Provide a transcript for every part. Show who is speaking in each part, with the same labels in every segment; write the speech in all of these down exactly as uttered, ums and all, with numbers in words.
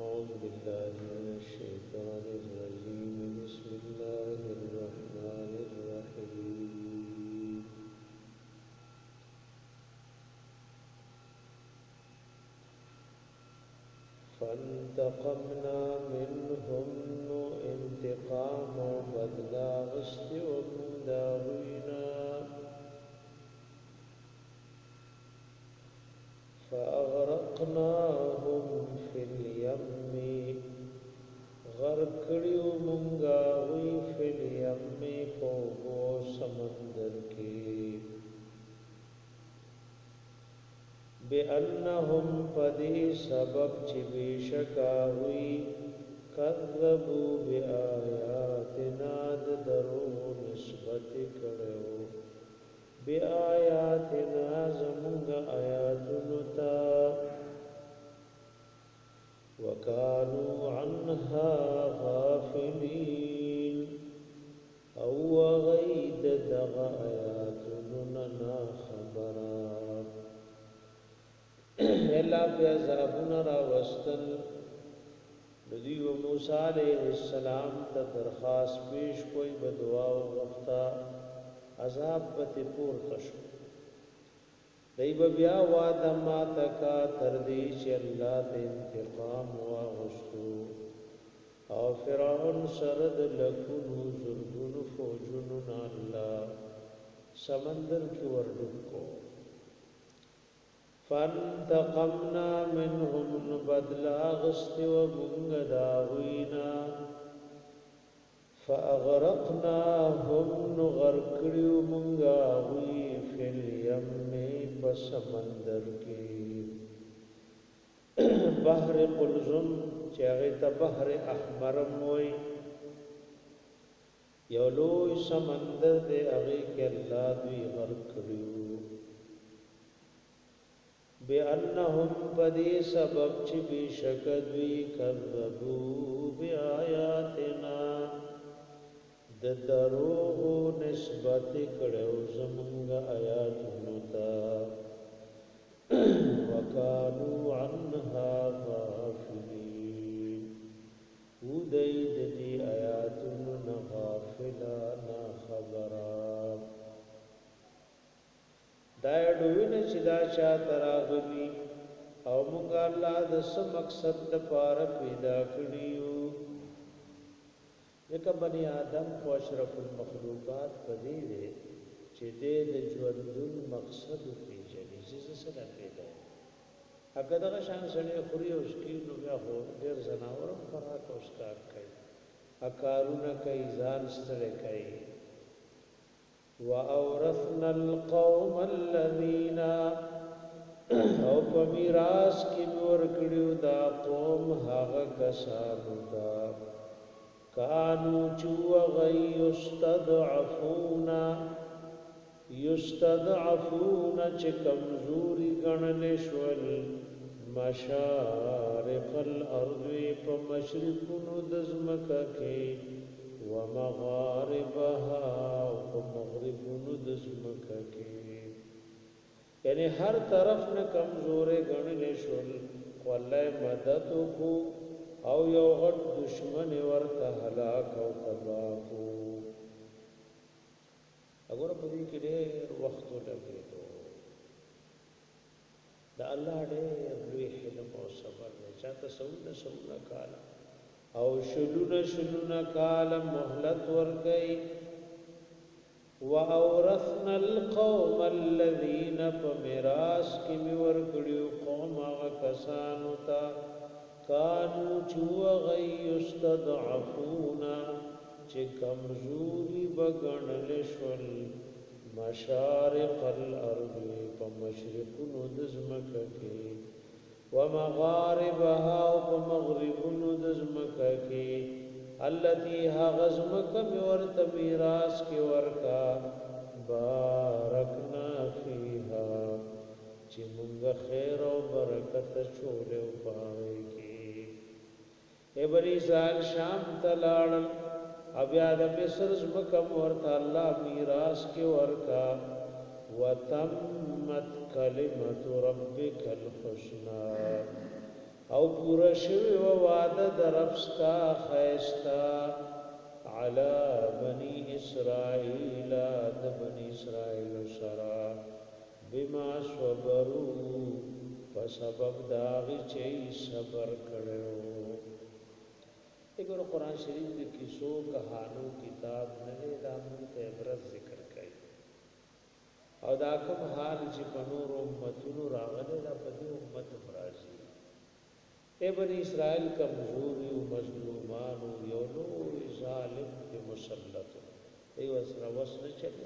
Speaker 1: أعوذ بالله من الشيطان الرجيم بسم الله الرحمن الرحيم فانتقمنا منهم انتقاما بدلا غشت ومن داوينا فأغرقناهم في اليم غرقڑیو منگاوی فی الیم پوگو سمندر کی بأنهم پدی سبب چی بیشکاوی کذبو بآیاتنا درو نسبت کڑیو بآیاتنا زمونگ آیاتنتا وكانوا عنها غافلين او غيد دغ آیاتننا خبرا اللہ پہ عذابنا را وستل ندی و موسیٰ علیہ السلام تا درخواست پیش کوئی بدعا و غفتا عذاب پتی پور تشو دیب بیا وعده ما تکا تردیش اللہ تے انتقام واغستو او فرعون سرد لکنو زرگن فوجنن اللہ سمندر کی وردن کو فانتقمنا منهم بدلا غست و منگ داوینا فأغرقناهم نغرقڑیو منگاوی فی الیم پسمندر کی بحر قلزم چاگیتا بحر احمرم ہوئی یولوی سمندر دے اغی کے اللہ دوی غرقڑیو بِأَنَّهُمْ پدی سبب چی بی شکدوی کذبو بی آیاتنا د دروغ نسبت کړو زمونږ آیاتونو ته وکانو عنها غافلین ودای د دې آیاتونو نه غافلا نه خبره دا ډوینه چې دا چا تراغلی او مونږ الله د سم مقصد لپاره پیدا کړیو لکه بنی آدم خو اشرف المخلوقات پدې دي چې دې د ژوندون مقصد پیژني چې سره پیدا هغه دغه شان سره خوري او شکیل نو بیا هو ډېر زناور خوراک او ښکار کوي اکارونه کوي ځان ستړي کوي واورثنا القوم الذين او په میراث کې ور کړیو دا قوم هغه کسانو دا کانو چو غی یستضعفون یستضعفون چه کمزوری گنل شول مشارق الارض پا مشرقونو دزمکا کی ومغاربها پا مغربونو دزمکا کی یعنی ہر طرف نه کمزوری گنل شول واللہ مددو کو او یو غټ دشمن ورته هلاک او تباہ کو وګوره په دې کې ډېر وخت ولګېدو دا الله ډېر لوی حلم او صبر نه چاته سونه سونه کال او شلونه شلونه کال مهلت ورګي واورثنا القوم الذين فمراس کی ورګړو قوم هغه کسانو ته کانو چو غی یستضعفونا چه کمزوری بگنل شول مشارق الارض پا مشرقونو دزمکا کی ومغاربها پا مغربونو دزمکا کی اللتی ها غزمکا میورت میراس کی ورکا بارکنا فیها چه منگ خیر و برکت چولے و پاوے کی اے بنی اسرائیل شام تلاړل بیا د مصر زمکم ورته الله میراث کې ورکا وتمت کلمت ربک الحسنا او او پورا شوی و وعده درفستا خیستا علی بنی اسرائیل د بنی اسرائیل سرا بما صبرو فسبب داغی چی صبر کړو. اگر قرآن شریف د کیسو کہانو کتاب نه دا موږ ته عبرت ذکر کوي او دا کوم حال چې په نور امتونو راغلی دا په دې امت راځي. اے بنی اسرائیل کمزوری او مظلومان او یو لوی ظالم په مسلط ای وسره وسره چلی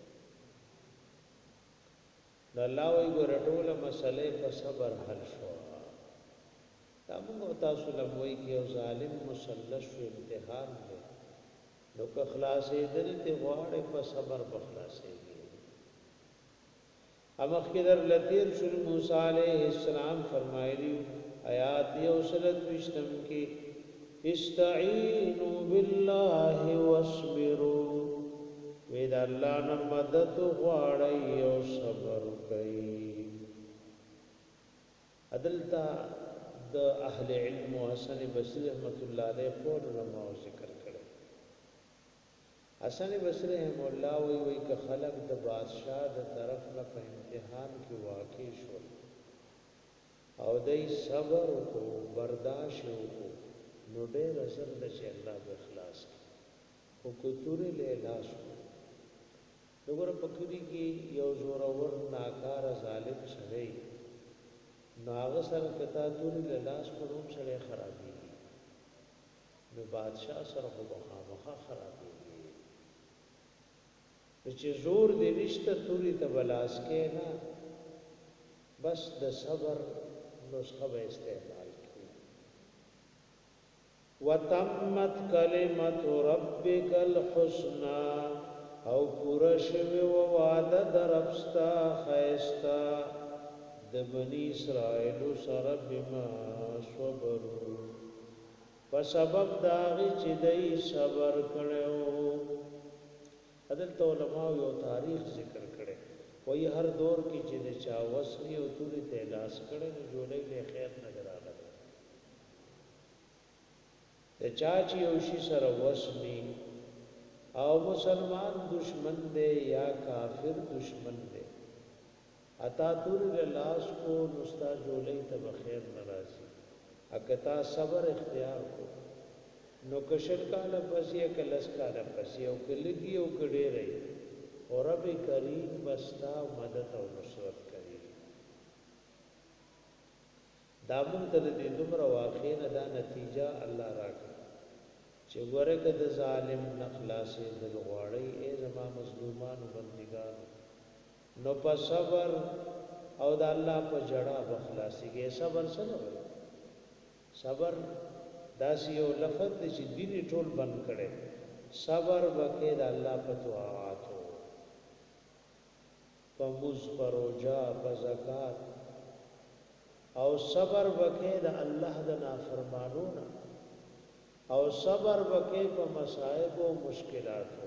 Speaker 1: د الله وی ګرټول مسلې په صبر حل شو. دا موږ تاسو لموي کې یو ظالم مسلط شو امتحان دی نو که خلاصې دل ته غواړي په صبر په خلاصې دي. امخ کې در لتیر شل موسی علیہ السلام فرمایلی آیات یو سلط وشتم کې استعینوا بالله واصبروا وید الله نه مدد غواړي او صبر کوي. عدالتا د اهل علم او حسن بصری رحمت الله علیه قول علماء ذکر کړي. حسن بصری رحم الله وی وی ک خلق د بادشاہ د طرف نه په امتحان کې واقع شو او دای صبر کو برداشت کو نو ډېر اثر د چې الله به اخلاص او کوتوري له لاس وګوره پکړي کې یو زور اور ناکار ظالم شری ناغه سره کتا توري له لاس په روم سره خرابي نو بادشاہ سره خو مخه خرابي چې زور دې رشتہ توري ته بلاس کې نه بس د صبر نسخه به استعمال کړي. وتمت کلمت ربک الحسنى او پورا شوی و وعده درفستا خیستا د بنی اسرائیل سره بما صبروا په سبب داغي چې دای صبر کړو. عدالت علماء یو تاریخ ذکر کړي وای هر دور کې چې د چا وسنی او توري ته لاس کړي نو جوړې له خیر نظر راغله. د چا چې یو شي سره وسنی او مسلمان دشمن دے یا کافر دشمن دے اتا توري له لاس کو نستا جوړې ته بخیر ناراضي اکتا صبر اختیار کو نو کشل کاله پس یا کلس کاله پس یو کلګي او کډې رہی او رب کریم بستا مدد او نصرت کوي. دا مونږ ته د دومره واقع نه دا نتیجه الله راکړي چې ګوره کده ظالم نخلاصې د غواړي ای زما مظلومان بندگان نو په صبر او د الله په جړه بخلاصيږي. صبر سره وي صبر داسې یو لفظ چې دیني ټول بند کړي. صبر وکړه د الله په طاعات په مز پروجا په زکات او صبر وکړه د الله د نافرمانونو او صبر وکړه په مصائب او مشکلاتو.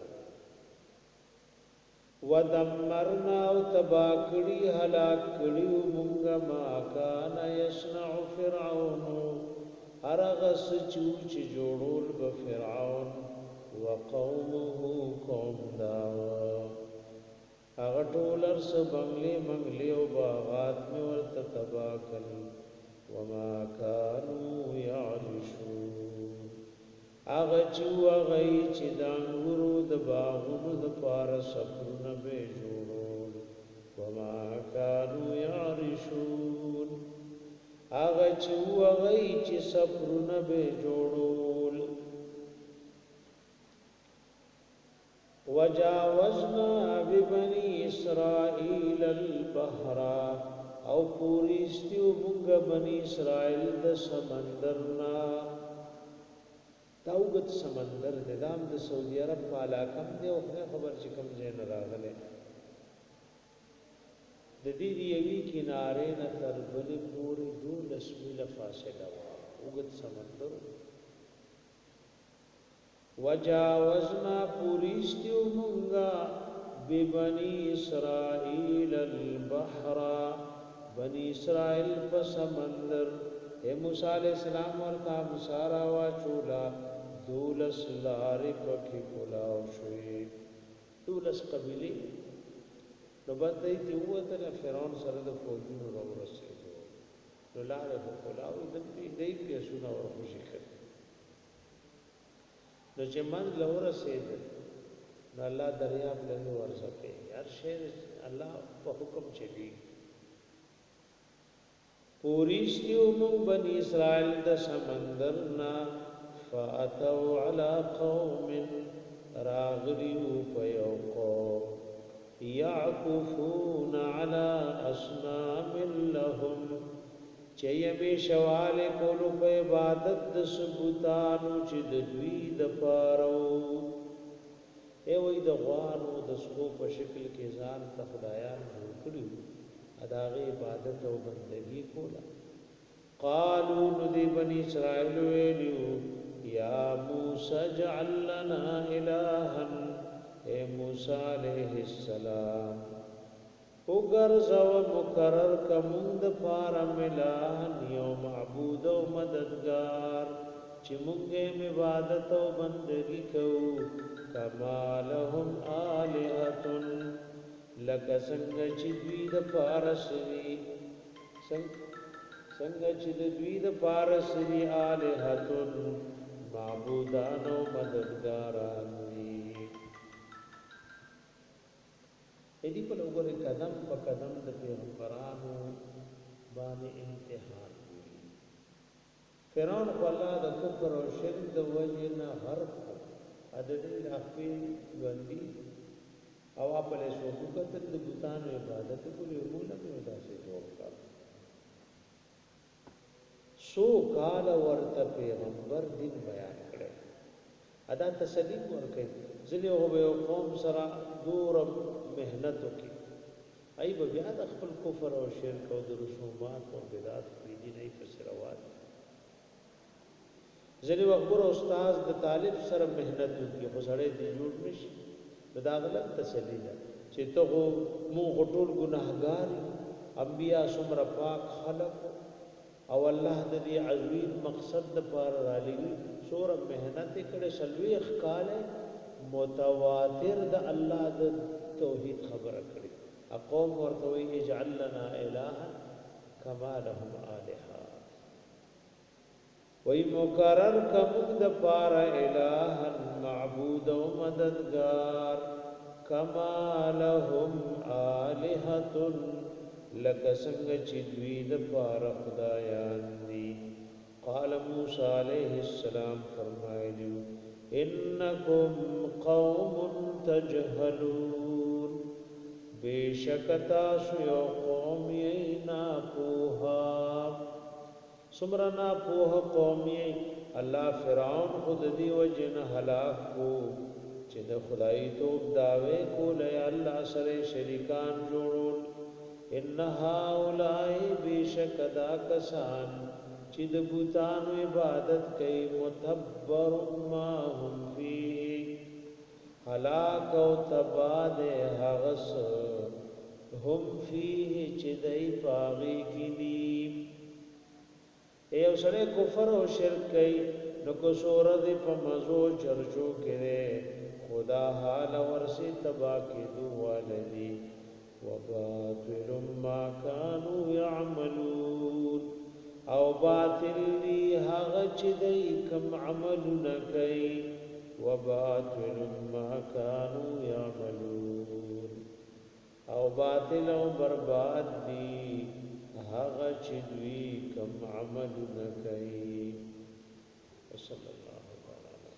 Speaker 1: ودمرنا او تباکړي هلاک کړي موږ ما کان یصنع فرعون هرغه سچو چې جوړول به فرعون وقومه قوم دا هغه ټولر س بنگلې منگلې او باغات مې ورته تبا کړي وما كانوا يعرشون هغه چې هغه چې د انګورو د باغونو د پار سفرونه به جوړول وما كانوا يعرشون هغه چې هغه چې سفرونه به جوړول. وجاوزنا ببني اسرائيل البحر او پوریستیو مونږ بني اسرائيل د سمندرنا تاوګت سمندر د دام د سعودي عرب په علاقه کې او خبر چې کوم ځای نه راغله د دې دیوی کنارې نه تر بلې پورې دولس میله فاصله وا وګت سمندر. وجاوزنا پوریستیو مونږه ببني اسرائيل البحر بني اسرائيل په سمندر اے موسی علیہ السلام ورتا مسارا وا چولا دولس لارې پکې کولاو شوې دولس قبیلې نو باندې دی وته فرعون سره د فوجونو راو رسېدو نو لارې په کولاو د دې په سونه ور خوشي کړ نو چې من لور رسېد نو الله دریاب له ورځپه هر شی الله په حکم چلی پوریشتیو مو بنی اسرائیل د سمندرنا فاتوا على قوم راغلیو فیوقو یعکفون على اصنام لهم چیمی شوال کولو په عبادت د سبوتانو چې د دوی د پارو ای وای د غوانو د سخو په شکل کې ځان ته خدایان جوړ کړیو اداغه عبادت او بندگی کولا قالو ندی بنی اسرائیل ویلو یا موسی اجعل لنا الها اے موسی علیہ السلام وګرځو مقرر کوم د پاره ملان یو معبود او مددگار چې موږ عبادت او بندگی کوو کما لهم الہۃ لک څنګه چې دوی د پارسوي څنګه چې دوی د پارسوي الہۃ معبودان او مددگاران دي دې په لوګره قدم په قدم د پیغمبرانو باندې امتحان وي فرعون الله د کفر او شرک د وجه نه هر عددي اخفي غندي او خپل شوکت د بوتانو عبادت کولې مولا په داسې جوړ کړ سو کال ورته پیغمبر دین بیان کړي ادا تسلیم ورکړي ځلې هو به قوم سره دور مهنت وکي ای به بیا د خپل کفر او شرک او د رسومات او بدعت په دې نه فسروات ځلې وګور استاد د طالب سره مهنت وکي خو سره دې جوړ نشي دا غلط تسلی ده چې ته مو غټول ګناهګار انبیا سمره پاک خلق او الله د دې عظیم مقصد لپاره را لګي سور مهنت کړي سلوي اخکاله متواتر د الله د توحید خبره کړي اقوم ورته وی اجعل لنا الها کما لهم الها وی مقرر کوم د پاره الها معبود او مددگار کما لهم الہۃ لک څنګه چې دوی د پاره خدایان دي قال موسی علیہ السلام فرمایلی انکم قوم تجهلون بیشکتا سو قوم ینا پوها سمرنا پوها قوم الله فرعون خود دی وجن هلاک کو چې د خدای توب داوي کول یا الله سره شریکان جوړول ان هؤلاء بشکدا کسان چې د بوتانو عبادت کوي متبر ما هم فيه هلاک او تباد هغس هم فيه چې دای پاغي کی دي ایو سره کفر او شرک کوي نو کو سورہ په مزو چرچو کړي خدا حال ورسی تبا کی دوالدی وباطل ما كانوا يعملون او باطل دی هغه چې دای کوم عملونه کوي وباطل ما كانوا يعملون او باطل او برباد دی هغه چې دوی کوم عملونه کوي صلی الله